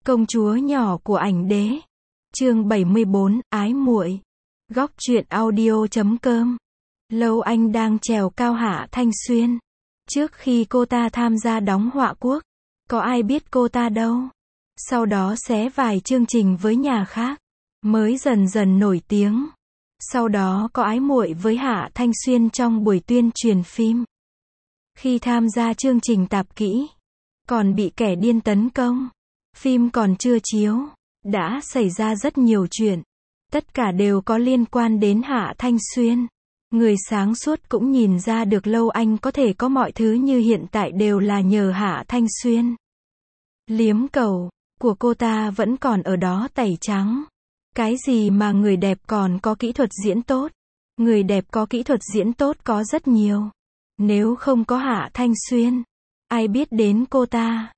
Công chúa nhỏ của ảnh đế. Chương 74, ái muội. Góc truyện audio.com. Lâu Anh đang trèo cao Hạ Thanh Xuyên. Trước khi cô ta tham gia đóng họa quốc, có ai biết cô ta đâu. Sau đó xé vài chương trình với nhà khác, mới dần dần nổi tiếng. Sau đó có ái muội với Hạ Thanh Xuyên trong buổi tuyên truyền phim. Khi tham gia chương trình tạp kỹ, còn bị kẻ điên tấn công. Phim còn chưa chiếu, đã xảy ra rất nhiều chuyện. Tất cả đều có liên quan đến Hạ Thanh Xuyên. Người sáng suốt cũng nhìn ra được Lâu Anh có thể có mọi thứ như hiện tại đều là nhờ Hạ Thanh Xuyên. Liếm cầu của cô ta vẫn còn ở đó tẩy trắng. Cái gì mà người đẹp còn có kỹ thuật diễn tốt? Người đẹp có kỹ thuật diễn tốt có rất nhiều. Nếu không có Hạ Thanh Xuyên, ai biết đến cô ta?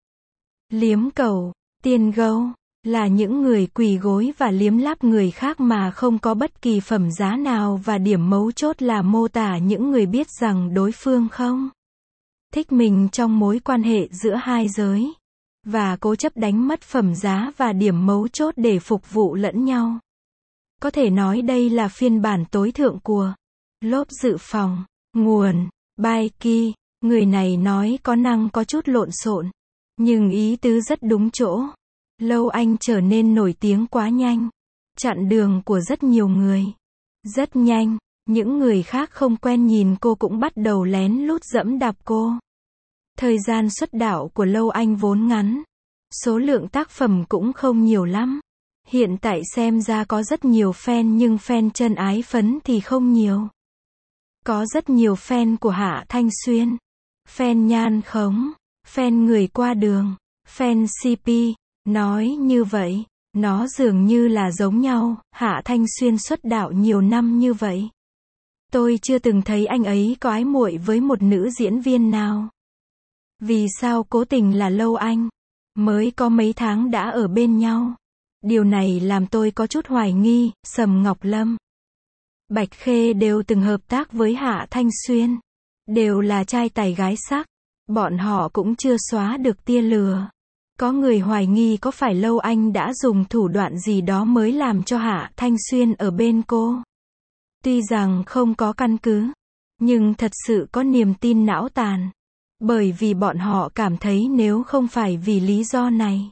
Liếm cầu, tiên gâu, là những người quỳ gối và liếm láp người khác mà không có bất kỳ phẩm giá nào, và điểm mấu chốt là mô tả những người biết rằng đối phương không thích mình trong mối quan hệ giữa hai giới, và cố chấp đánh mất phẩm giá và điểm mấu chốt để phục vụ lẫn nhau. Có thể nói đây là phiên bản tối thượng của lốp dự phòng. Nguồn Baeki. Người này nói có năng có chút lộn xộn, nhưng ý tứ rất đúng chỗ. Lâu Anh trở nên nổi tiếng quá nhanh, chặn đường của rất nhiều người. Rất nhanh, những người khác không quen nhìn cô cũng bắt đầu lén lút giẫm đạp cô. Thời gian xuất đạo của Lâu Anh vốn ngắn, số lượng tác phẩm cũng không nhiều lắm. Hiện tại xem ra có rất nhiều fan, nhưng fan chân ái phấn thì không nhiều. Có rất nhiều fan của Hạ Thanh Xuyên, fan nhan khống, fan người qua đường, fan CP. Nói như vậy, nó dường như là giống nhau. Hạ Thanh Xuyên xuất đạo nhiều năm như vậy, tôi chưa từng thấy anh ấy có ái muội với một nữ diễn viên nào. Vì sao cố tình là Lâu Anh? Mới có mấy tháng đã ở bên nhau. Điều này làm tôi có chút hoài nghi. Sầm Ngọc Lâm, Bạch Khê đều từng hợp tác với Hạ Thanh Xuyên. Đều là trai tài gái sắc. Bọn họ cũng chưa xóa được tia lửa. Có người hoài nghi có phải Lâu Anh đã dùng thủ đoạn gì đó mới làm cho Hạ Thanh Xuyên ở bên cô. Tuy rằng không có căn cứ, nhưng thật sự có niềm tin não tàn. Bởi vì bọn họ cảm thấy nếu không phải vì lý do này,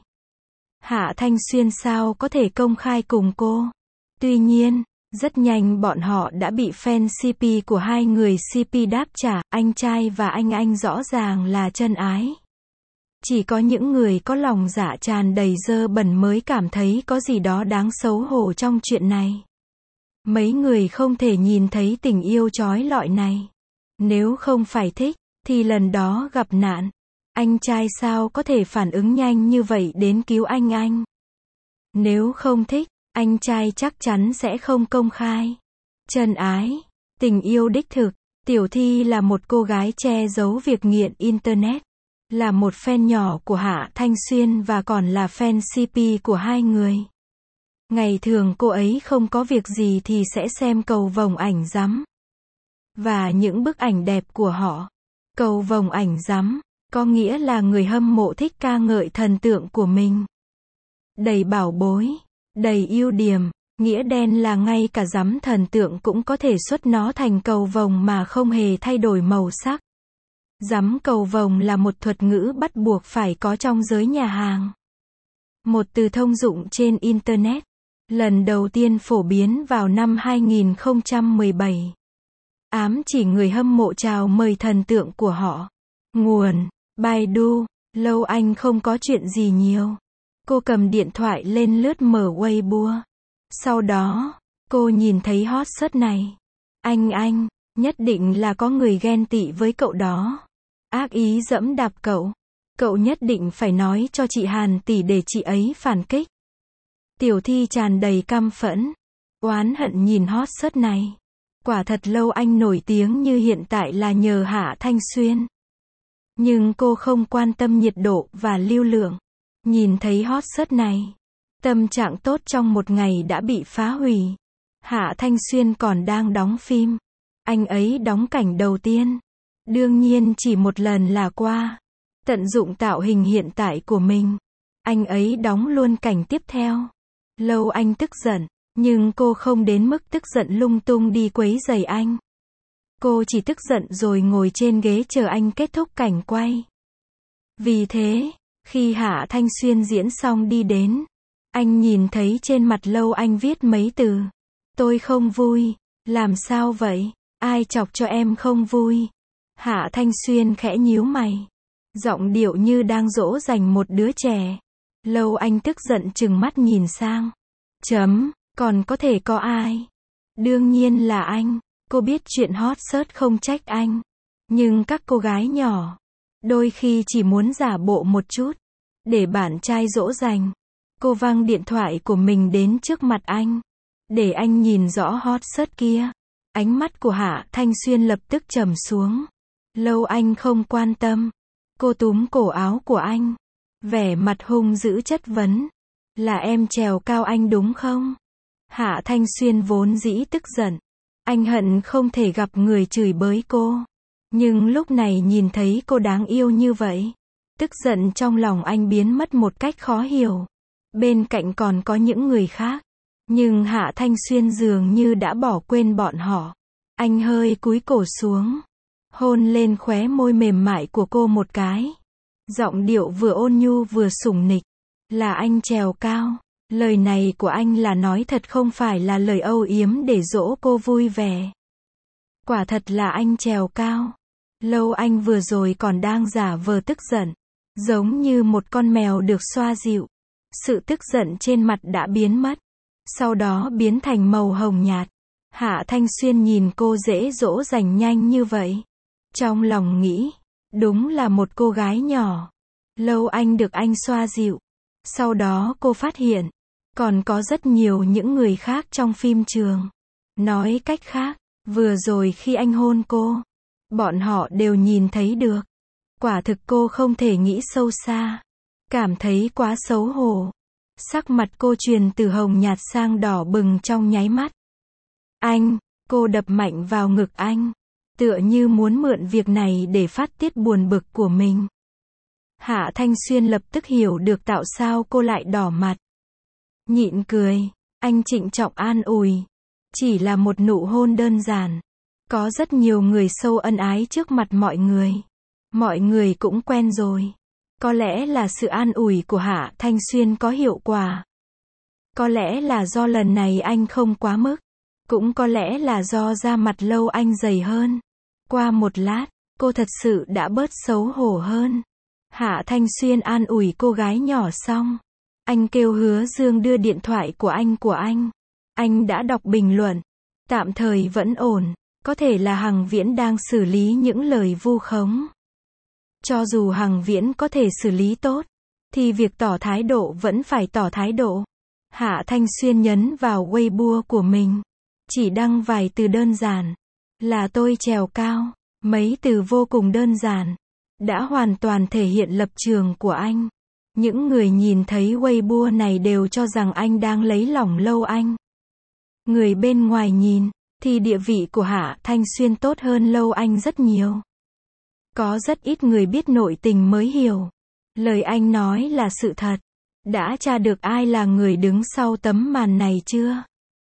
Hạ Thanh Xuyên sao có thể công khai cùng cô. Tuy nhiên, rất nhanh bọn họ đã bị fan CP của hai người CP đáp trả. Anh trai và anh rõ ràng là chân ái. Chỉ có những người có lòng dạ tràn đầy dơ bẩn mới cảm thấy có gì đó đáng xấu hổ trong chuyện này. Mấy người không thể nhìn thấy tình yêu chói lọi này. Nếu không phải thích, thì lần đó gặp nạn, anh trai sao có thể phản ứng nhanh như vậy đến cứu anh. Nếu không thích, anh trai chắc chắn sẽ không công khai. Chân ái, tình yêu đích thực. Tiểu Thi là một cô gái che giấu việc nghiện Internet. Là một fan nhỏ của Hạ Thanh Xuyên và còn là fan CP của hai người. Ngày thường cô ấy không có việc gì thì sẽ xem cầu vồng ảnh rắm. Và những bức ảnh đẹp của họ. Cầu vồng ảnh rắm, có nghĩa là người hâm mộ thích ca ngợi thần tượng của mình. Đầy bảo bối, đầy ưu điểm, nghĩa đen là ngay cả rắm thần tượng cũng có thể xuất nó thành cầu vồng mà không hề thay đổi màu sắc. Rắm cầu vồng là một thuật ngữ bắt buộc phải có trong giới nhà hàng. Một từ thông dụng trên Internet. Lần đầu tiên phổ biến vào năm 2017. Ám chỉ người hâm mộ chào mời thần tượng của họ. Nguồn Baidu. Lâu Anh không có chuyện gì nhiều. Cô cầm điện thoại lên lướt mở Weibo. Sau đó, cô nhìn thấy hot search này. Anh, nhất định là có người ghen tị với cậu đó. Ác ý giẫm đạp cậu. Cậu nhất định phải nói cho chị Hàn tỷ để chị ấy phản kích. Tiểu Thi tràn đầy căm phẫn, oán hận nhìn hot search này. Quả thật Lâu Anh nổi tiếng như hiện tại là nhờ Hạ Thanh Xuyên. Nhưng cô không quan tâm nhiệt độ và lưu lượng. Nhìn thấy hot search này, tâm trạng tốt trong một ngày đã bị phá hủy. Hạ Thanh Xuyên còn đang đóng phim. Anh ấy đóng cảnh đầu tiên. Đương nhiên chỉ một lần là qua. Tận dụng tạo hình hiện tại của mình. Anh ấy đóng luôn cảnh tiếp theo. Lâu Anh tức giận, nhưng cô không đến mức tức giận lung tung đi quấy rầy anh. Cô chỉ tức giận rồi ngồi trên ghế chờ anh kết thúc cảnh quay. Vì thế, khi Hạ Thanh Xuyên diễn xong đi đến, anh nhìn thấy trên mặt Lâu Anh viết mấy từ. Tôi không vui. Làm sao vậy? Ai chọc cho em không vui? Hạ Thanh Xuyên khẽ nhíu mày. Giọng điệu như đang dỗ dành một đứa trẻ. Lâu Anh tức giận trừng mắt nhìn sang. Còn có thể có ai? Đương nhiên là anh. Cô biết chuyện hot search không trách anh. Nhưng các cô gái nhỏ, đôi khi chỉ muốn giả bộ một chút, để bạn trai dỗ dành. Cô văng điện thoại của mình đến trước mặt anh, để anh nhìn rõ hot search kia. Ánh mắt của Hạ Thanh Xuyên lập tức trầm xuống. Lâu Anh không quan tâm. Cô túm cổ áo của anh, vẻ mặt hung dữ chất vấn. Là em trèo cao anh đúng không? Hạ Thanh Xuyên vốn dĩ tức giận. Anh hận không thể gặp người chửi bới cô. Nhưng lúc này nhìn thấy cô đáng yêu như vậy, tức giận trong lòng anh biến mất một cách khó hiểu. Bên cạnh còn có những người khác, nhưng Hạ Thanh Xuyên dường như đã bỏ quên bọn họ. Anh hơi cúi cổ xuống, hôn lên khóe môi mềm mại của cô một cái. Giọng điệu vừa ôn nhu vừa sủng nịch. Là anh trèo cao. Lời này của anh là nói thật, không phải là lời âu yếm để dỗ cô vui vẻ. Quả thật là anh trèo cao. Lâu Anh vừa rồi còn đang giả vờ tức giận, giống như một con mèo được xoa dịu. Sự tức giận trên mặt đã biến mất, sau đó biến thành màu hồng nhạt. Hạ Thanh Xuyên nhìn cô dễ dỗ dành nhanh như vậy, trong lòng nghĩ, đúng là một cô gái nhỏ. Lâu Anh được anh xoa dịu. Sau đó cô phát hiện, còn có rất nhiều những người khác trong phim trường. Nói cách khác, vừa rồi khi anh hôn cô, bọn họ đều nhìn thấy được. Quả thực cô không thể nghĩ sâu xa, cảm thấy quá xấu hổ. Sắc mặt cô chuyển từ hồng nhạt sang đỏ bừng trong nháy mắt. Anh, cô đập mạnh vào ngực anh, tựa như muốn mượn việc này để phát tiết buồn bực của mình. Hạ Thanh Xuyên lập tức hiểu được tại sao cô lại đỏ mặt. Nhịn cười, anh trịnh trọng an ủi. Chỉ là một nụ hôn đơn giản. Có rất nhiều người sâu ân ái trước mặt mọi người. Mọi người cũng quen rồi. Có lẽ là sự an ủi của Hạ Thanh Xuyên có hiệu quả. Có lẽ là do lần này anh không quá mức. Cũng có lẽ là do da mặt Lâu Anh dày hơn. Qua một lát, cô thật sự đã bớt xấu hổ hơn. Hạ Thanh Xuyên an ủi cô gái nhỏ xong, anh kêu Hứa Dương đưa điện thoại của anh. Anh đã đọc bình luận. Tạm thời vẫn ổn. Có thể là Hằng Viễn đang xử lý những lời vu khống. Cho dù Hằng Viễn có thể xử lý tốt, thì việc tỏ thái độ vẫn phải tỏ thái độ. Hạ Thanh Xuyên nhấn vào Weibo của mình. Chỉ đăng vài từ đơn giản. Là tôi trèo cao. Mấy từ vô cùng đơn giản. Đã hoàn toàn thể hiện lập trường của anh. Những người nhìn thấy Weibo này đều cho rằng anh đang lấy lòng Lâu Anh. Người bên ngoài nhìn, thì địa vị của Hạ Thanh Xuyên tốt hơn Lâu Anh rất nhiều. Có rất ít người biết nội tình mới hiểu. Lời anh nói là sự thật. Đã tra được ai là người đứng sau tấm màn này chưa?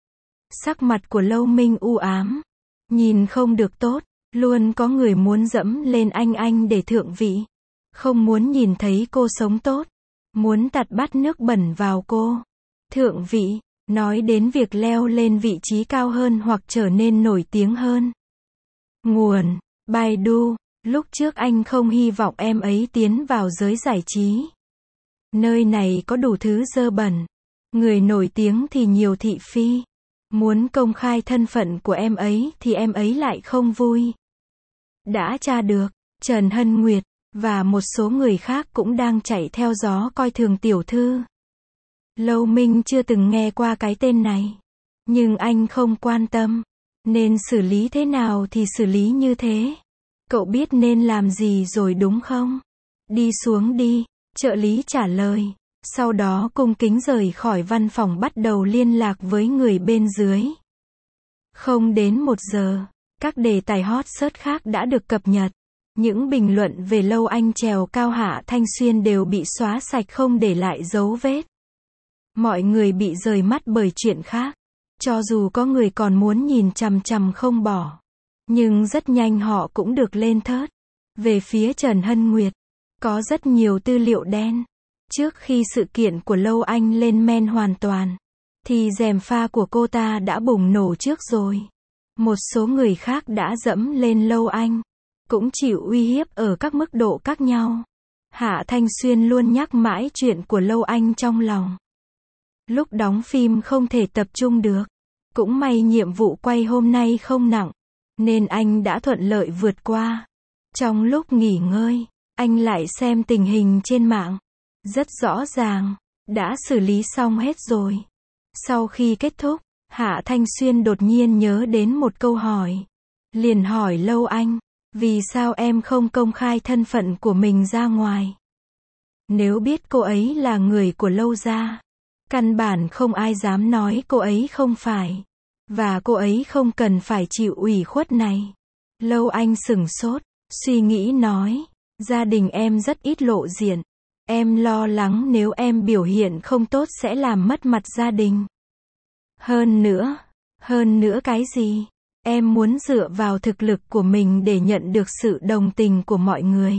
Sắc mặt của Lâu Minh u ám. Nhìn không được tốt. Luôn có người muốn dẫm lên anh để thượng vị. Không muốn nhìn thấy cô sống tốt. Muốn tạt bát nước bẩn vào cô. Thượng vị, nói đến việc leo lên vị trí cao hơn hoặc trở nên nổi tiếng hơn. Nguồn, Baidu. Lúc trước anh không hy vọng em ấy tiến vào giới giải trí. Nơi này có đủ thứ dơ bẩn. Người nổi tiếng thì nhiều thị phi. Muốn công khai thân phận của em ấy thì em ấy lại không vui. Đã tra được, Trần Hân Nguyệt và một số người khác cũng đang chạy theo gió coi thường tiểu thư. Lâu Minh chưa từng nghe qua cái tên này. Nhưng anh không quan tâm. Nên xử lý thế nào thì xử lý như thế. Cậu biết nên làm gì rồi đúng không? Đi xuống đi, trợ lý trả lời. Sau đó cung kính rời khỏi văn phòng bắt đầu liên lạc với người bên dưới. Không đến 1 giờ, các đề tài hot search khác đã được cập nhật. Những bình luận về Lâu Anh trèo cao Hạ Thanh Xuyên đều bị xóa sạch không để lại dấu vết. Mọi người bị rời mắt bởi chuyện khác. Cho dù có người còn muốn nhìn chằm chằm không bỏ. Nhưng rất nhanh họ cũng được lên thớt. Về phía Trần Hân Nguyệt, có rất nhiều tư liệu đen. Trước khi sự kiện của Lâu Anh lên men hoàn toàn, thì gièm pha của cô ta đã bùng nổ trước rồi. Một số người khác đã dẫm lên Lâu Anh, cũng chịu uy hiếp ở các mức độ khác nhau. Hạ Thanh Xuyên luôn nhắc mãi chuyện của Lâu Anh trong lòng. Lúc đóng phim không thể tập trung được. Cũng may nhiệm vụ quay hôm nay không nặng, nên anh đã thuận lợi vượt qua. Trong lúc nghỉ ngơi, anh lại xem tình hình trên mạng. Rất rõ ràng, đã xử lý xong hết rồi. Sau khi kết thúc, Hạ Thanh Xuyên đột nhiên nhớ đến một câu hỏi. Liền hỏi Lâu Anh, vì sao em không công khai thân phận của mình ra ngoài? Nếu biết cô ấy là người của Lâu gia, căn bản không ai dám nói cô ấy không phải. Và cô ấy không cần phải chịu ủy khuất này. Lâu Anh sửng sốt, suy nghĩ nói, gia đình em rất ít lộ diện. Em lo lắng nếu em biểu hiện không tốt sẽ làm mất mặt gia đình. Hơn nữa cái gì? Em muốn dựa vào thực lực của mình để nhận được sự đồng tình của mọi người.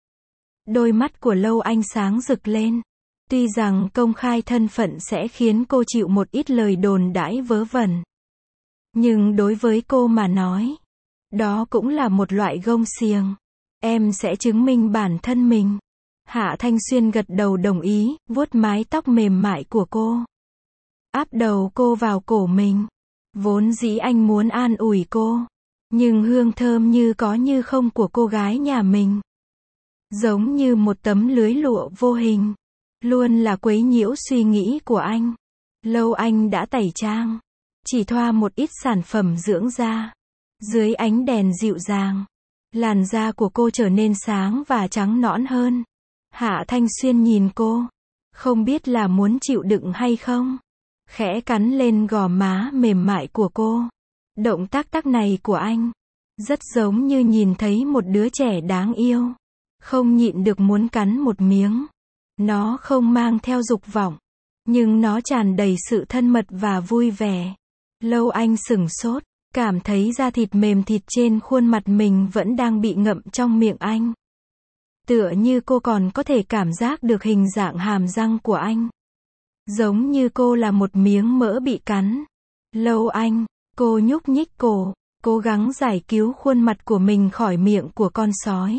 Đôi mắt của Lâu Anh sáng rực lên. Tuy rằng công khai thân phận sẽ khiến cô chịu một ít lời đồn đãi vớ vẩn. Nhưng đối với cô mà nói, đó cũng là một loại gông xiềng. Em sẽ chứng minh bản thân mình. Hạ Thanh Xuyên gật đầu đồng ý, vuốt mái tóc mềm mại của cô. Áp đầu cô vào cổ mình. Vốn dĩ anh muốn an ủi cô. Nhưng hương thơm như có như không của cô gái nhà mình, giống như một tấm lưới lụa vô hình, luôn là quấy nhiễu suy nghĩ của anh. Lâu Anh đã tẩy trang. Chỉ thoa một ít sản phẩm dưỡng da. Dưới ánh đèn dịu dàng, làn da của cô trở nên sáng và trắng nõn hơn. Hạ Thanh Xuyên nhìn cô, không biết là muốn chịu đựng hay không. Khẽ cắn lên gò má mềm mại của cô. Động tác này của anh, rất giống như nhìn thấy một đứa trẻ đáng yêu. Không nhịn được muốn cắn một miếng. Nó không mang theo dục vọng, nhưng nó tràn đầy sự thân mật và vui vẻ. Lâu Anh sửng sốt, cảm thấy da thịt mềm thịt trên khuôn mặt mình vẫn đang bị ngậm trong miệng anh. Tựa như cô còn có thể cảm giác được hình dạng hàm răng của anh. Giống như cô là một miếng mỡ bị cắn. Lâu Anh, cô nhúc nhích cổ, cố gắng giải cứu khuôn mặt của mình khỏi miệng của con sói.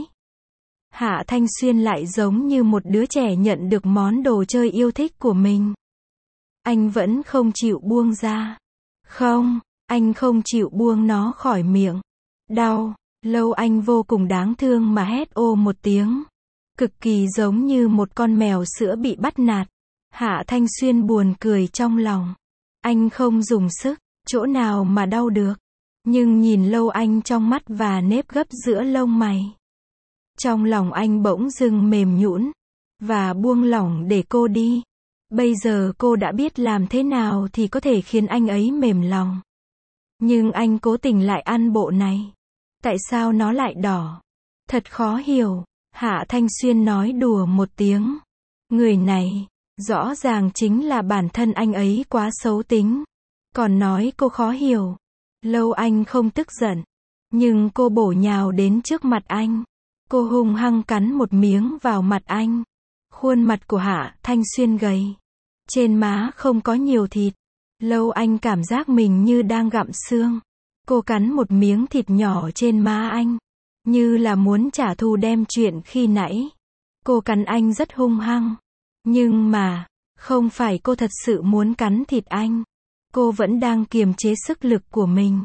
Hạ Thanh Xuyên lại giống như một đứa trẻ nhận được món đồ chơi yêu thích của mình. Anh vẫn không chịu buông ra. Không, anh không chịu buông nó khỏi miệng. Đau. Lâu Anh vô cùng đáng thương mà hét ô một tiếng. Cực kỳ giống như một con mèo sữa bị bắt nạt. Hạ Thanh Xuyên buồn cười trong lòng. Anh không dùng sức, chỗ nào mà đau được. Nhưng nhìn Lâu Anh trong mắt và nếp gấp giữa lông mày. Trong lòng anh bỗng dưng mềm nhũn và buông lỏng để cô đi. Bây giờ cô đã biết làm thế nào thì có thể khiến anh ấy mềm lòng. Nhưng anh cố tình lại ăn bộ này. Tại sao nó lại đỏ? Thật khó hiểu. Hạ Thanh Xuyên nói đùa một tiếng. Người này, rõ ràng chính là bản thân anh ấy quá xấu tính. Còn nói cô khó hiểu. Lâu Anh không tức giận. Nhưng cô bổ nhào đến trước mặt anh. Cô hung hăng cắn một miếng vào mặt anh. Khuôn mặt của Hạ Thanh Xuyên gầy. Trên má không có nhiều thịt. Lâu Anh cảm giác mình như đang gặm xương. Cô cắn một miếng thịt nhỏ trên má anh. Như là muốn trả thù đem chuyện khi nãy. Cô cắn anh rất hung hăng. Nhưng mà, không phải cô thật sự muốn cắn thịt anh. Cô vẫn đang kiềm chế sức lực của mình.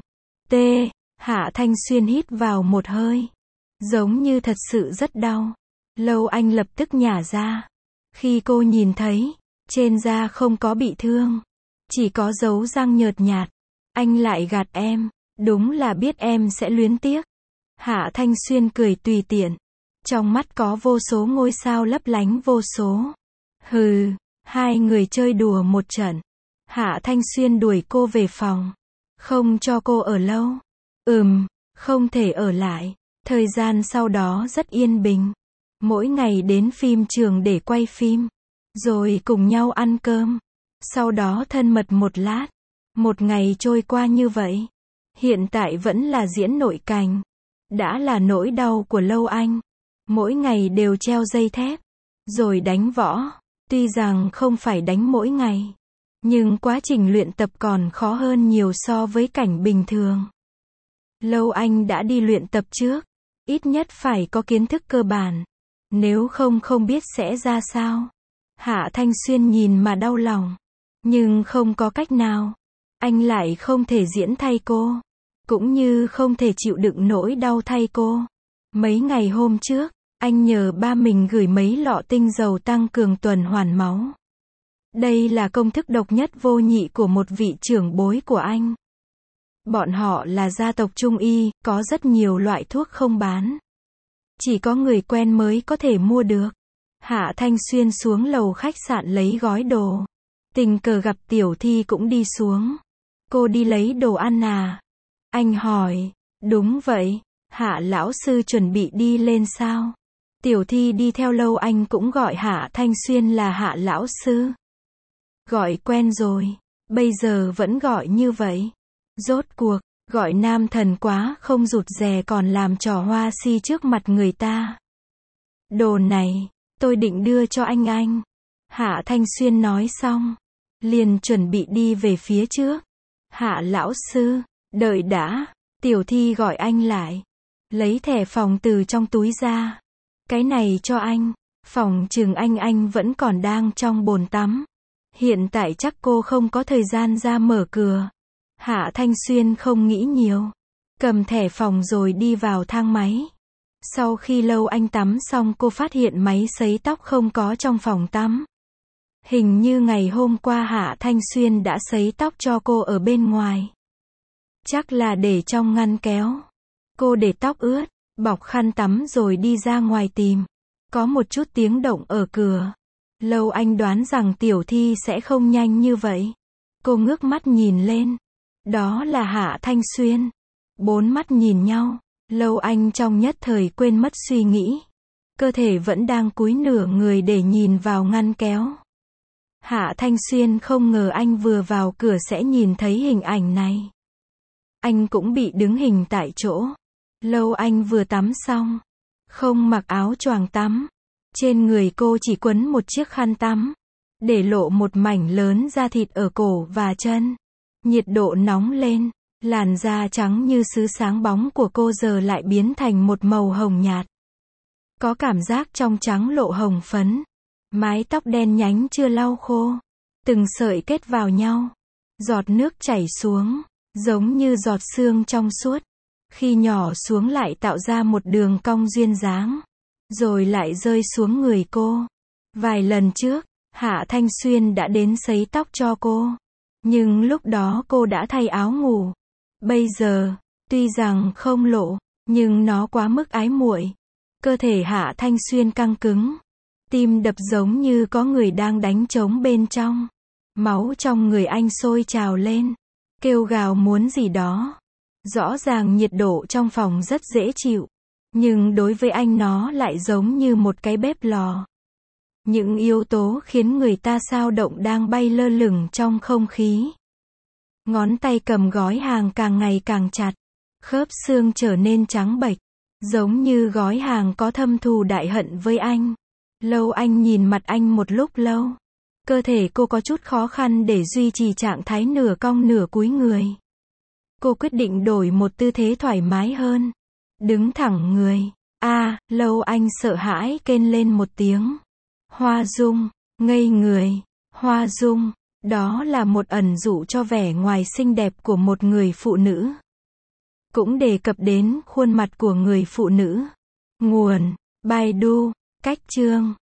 Hạ Thanh Xuyên hít vào một hơi. Giống như thật sự rất đau. Lâu Anh lập tức nhả ra. Khi cô nhìn thấy, trên da không có bị thương. Chỉ có dấu răng nhợt nhạt. Anh lại gạt em. Đúng là biết em sẽ luyến tiếc. Hạ Thanh Xuyên cười tùy tiện. Trong mắt có vô số ngôi sao lấp lánh vô số. Hừ, hai người chơi đùa một trận. Hạ Thanh Xuyên đuổi cô về phòng. Không cho cô ở lâu. Không thể ở lại. Thời gian sau đó rất yên bình. Mỗi ngày đến phim trường để quay phim. Rồi cùng nhau ăn cơm. Sau đó thân mật một lát. Một ngày trôi qua như vậy. Hiện tại vẫn là diễn nội cảnh. Đã là nỗi đau của Lâu Anh. Mỗi ngày đều treo dây thép. Rồi đánh võ. Tuy rằng không phải đánh mỗi ngày. Nhưng quá trình luyện tập còn khó hơn nhiều so với cảnh bình thường. Lâu Anh đã đi luyện tập trước. Ít nhất phải có kiến thức cơ bản. Nếu không biết sẽ ra sao. Hạ Thanh Xuyên nhìn mà đau lòng. Nhưng không có cách nào. Anh lại không thể diễn thay cô. Cũng như không thể chịu đựng nỗi đau thay cô. Mấy ngày hôm trước, anh nhờ ba mình gửi mấy lọ tinh dầu tăng cường tuần hoàn máu. Đây là công thức độc nhất vô nhị của một vị trưởng bối của anh. Bọn họ là gia tộc Trung y, có rất nhiều loại thuốc không bán. Chỉ có người quen mới có thể mua được. Hạ Thanh Xuyên xuống lầu khách sạn lấy gói đồ. Tình cờ gặp Tiểu Thi cũng đi xuống. Cô đi lấy đồ ăn à? Anh hỏi. Đúng vậy. Hạ lão sư chuẩn bị đi lên sao? Tiểu Thi đi theo. Lâu Anh cũng gọi Hạ Thanh Xuyên là Hạ lão sư. Gọi quen rồi. Bây giờ vẫn gọi như vậy. Rốt cuộc, gọi nam thần quá không rụt rè còn làm trò hoa si trước mặt người ta. Đồ này, tôi định đưa cho anh. Hạ Thanh Xuyên nói xong. Liền chuẩn bị đi về phía trước. Hạ lão sư, đợi đã. Tiểu Thi gọi anh lại. Lấy thẻ phòng từ trong túi ra. Cái này cho anh. Phòng chừng anh vẫn còn đang trong bồn tắm. Hiện tại chắc cô không có thời gian ra mở cửa. Hạ Thanh Xuyên không nghĩ nhiều. Cầm thẻ phòng rồi đi vào thang máy. Sau khi Lâu Anh tắm xong cô phát hiện máy sấy tóc không có trong phòng tắm. Hình như ngày hôm qua Hạ Thanh Xuyên đã sấy tóc cho cô ở bên ngoài. Chắc là để trong ngăn kéo. Cô để tóc ướt, bọc khăn tắm rồi đi ra ngoài tìm. Có một chút tiếng động ở cửa. Lâu Anh đoán rằng Tiểu Thi sẽ không nhanh như vậy. Cô ngước mắt nhìn lên. Đó là Hạ Thanh Xuyên. Bốn mắt nhìn nhau. Lâu Anh trong nhất thời quên mất suy nghĩ. Cơ thể vẫn đang cúi nửa người để nhìn vào ngăn kéo. Hạ Thanh Xuyên không ngờ anh vừa vào cửa sẽ nhìn thấy hình ảnh này. Anh cũng bị đứng hình tại chỗ. Lâu Anh vừa tắm xong. Không mặc áo choàng tắm. Trên người cô chỉ quấn một chiếc khăn tắm. Để lộ một mảnh lớn da thịt ở cổ và chân. Nhiệt độ nóng lên. Làn da trắng như sứ sáng bóng của cô giờ lại biến thành một màu hồng nhạt. Có cảm giác trong trắng lộ hồng phấn. Mái tóc đen nhánh chưa lau khô. Từng sợi kết vào nhau. Giọt nước chảy xuống. Giống như giọt sương trong suốt. Khi nhỏ xuống lại tạo ra một đường cong duyên dáng. Rồi lại rơi xuống người cô. Vài lần trước, Hạ Thanh Xuyên đã đến sấy tóc cho cô. Nhưng lúc đó cô đã thay áo ngủ. Bây giờ, tuy rằng không lộ, nhưng nó quá mức ái muội. Cơ thể Hạ Thanh Xuyên căng cứng. Tim đập giống như có người đang đánh trống bên trong. Máu trong người anh sôi trào lên. Kêu gào muốn gì đó. Rõ ràng nhiệt độ trong phòng rất dễ chịu. Nhưng đối với anh nó lại giống như một cái bếp lò. Những yếu tố khiến người ta xao động đang bay lơ lửng trong không khí. Ngón tay cầm gói hàng càng ngày càng chặt. Khớp xương trở nên trắng bệch. Giống như gói hàng có thâm thù đại hận với anh. Lâu Anh nhìn mặt anh một lúc lâu. Cơ thể cô có chút khó khăn để duy trì trạng thái nửa cong nửa cúi người. Cô quyết định đổi một tư thế thoải mái hơn. Đứng thẳng người. Lâu Anh sợ hãi kêu lên một tiếng. Hoa Dung, ngây người. Hoa Dung, đó là một ẩn dụ cho vẻ ngoài xinh đẹp của một người phụ nữ. Cũng đề cập đến khuôn mặt của người phụ nữ. Nguồn, Baidu, cách chương.